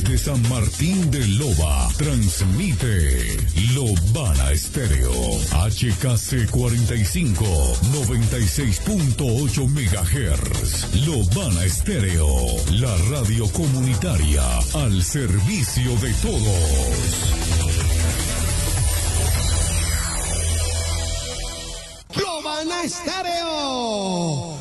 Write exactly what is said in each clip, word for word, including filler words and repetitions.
Desde San Martín de Loba, transmite Lobana Estéreo, H K C cuarenta y cinco, noventa y seis punto ocho megahertz. Lobana Estéreo, la radio comunitaria al servicio de todos. Lobana Estéreo.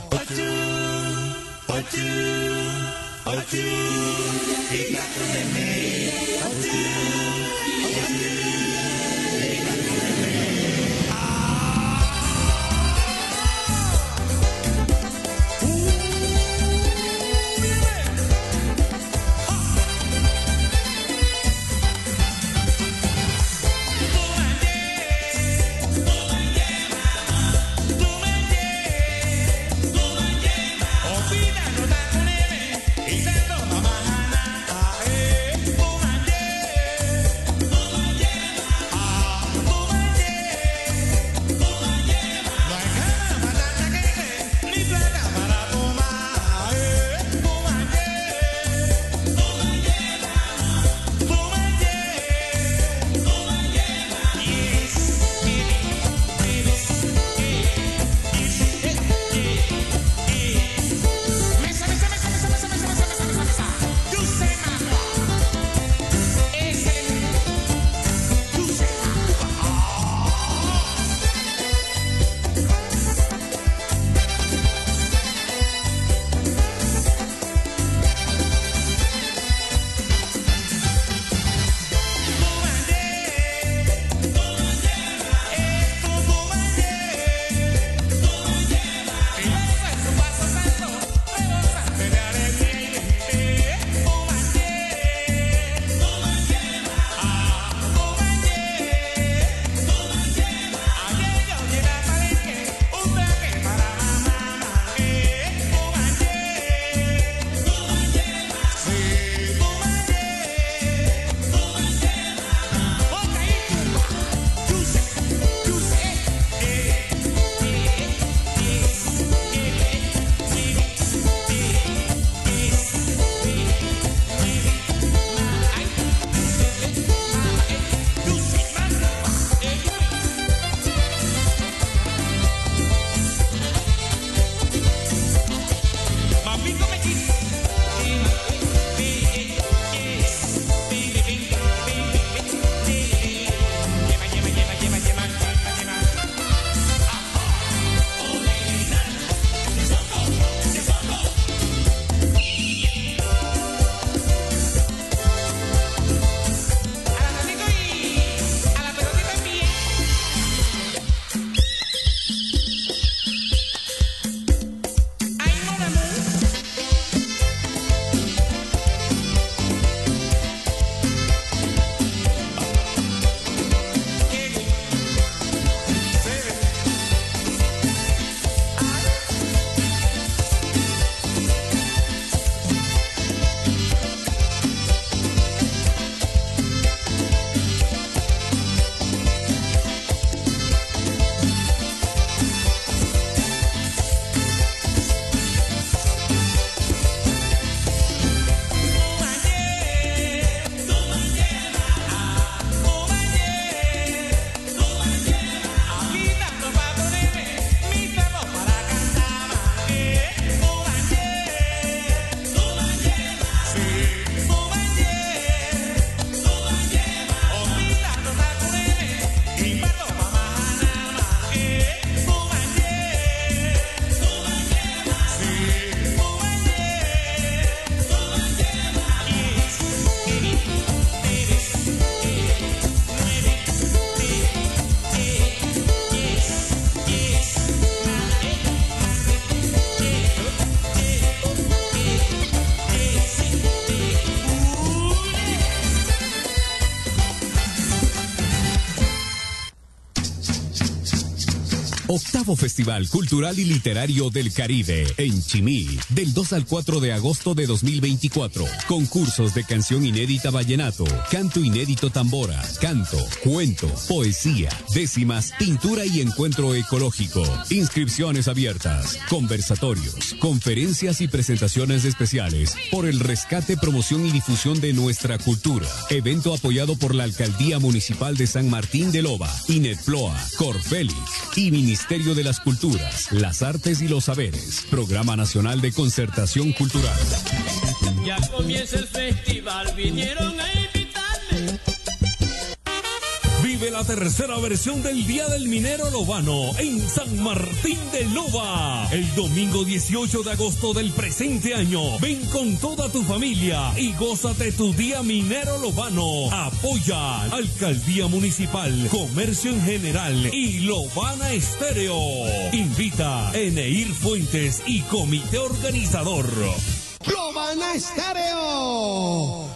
Octavo Festival Cultural y Literario del Caribe en Chimí, del dos al cuatro de agosto de dos mil veinticuatro. Concursos de canción inédita vallenato, canto inédito tambora, canto, cuento, poesía, décimas, pintura y encuentro ecológico. Inscripciones abiertas, conversatorios, conferencias y presentaciones especiales por el rescate, promoción y difusión de nuestra cultura. Evento apoyado por la Alcaldía Municipal de San Martín de Loba, INETPLOA, Corfelic y Ministerio de las Culturas, las Artes y los Saberes. Programa Nacional de Concertación Cultural. Ya comienza el festival, vinieron a invitarme. Vive la tercera versión del Día del Minero Lobano en San Martín de Loba. El domingo dieciocho de agosto del presente año. Ven con toda tu familia y gózate tu Día Minero Lobano. Apoya Alcaldía Municipal, Comercio en General y Lobana Estéreo. Invita Eneir Fuentes y Comité Organizador. Lobana Estéreo.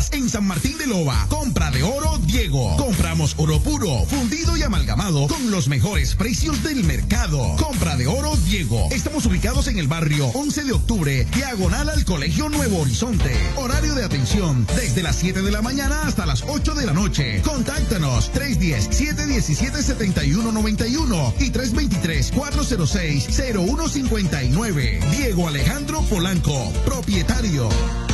Estamos en San Martín de Loba. Compra de oro Diego. Compramos oro puro, fundido y amalgamado con los mejores precios del mercado. Compra de oro Diego. Estamos ubicados en el barrio once de octubre, diagonal al Colegio Nuevo Horizonte. Horario de atención desde las siete de la mañana hasta las ocho de la noche. Contáctanos tres uno cero, siete uno siete, siete uno nueve uno y tres dos tres, cuatro cero seis, cero uno cinco nueve. Diego Alejandro Polanco, propietario.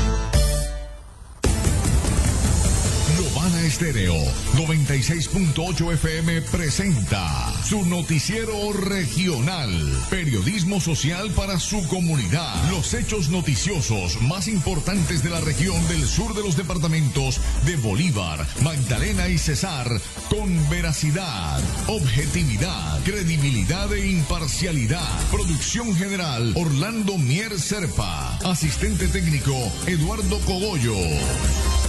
Lobana Estéreo noventa y seis punto ocho F M presenta su noticiero regional. Periodismo social para su comunidad. Los hechos noticiosos más importantes de la región del sur de los departamentos de Bolívar, Magdalena y Cesar, con veracidad, objetividad, credibilidad e imparcialidad. Producción general Orlando Mier Serpa. Asistente técnico Eduardo Cogollo.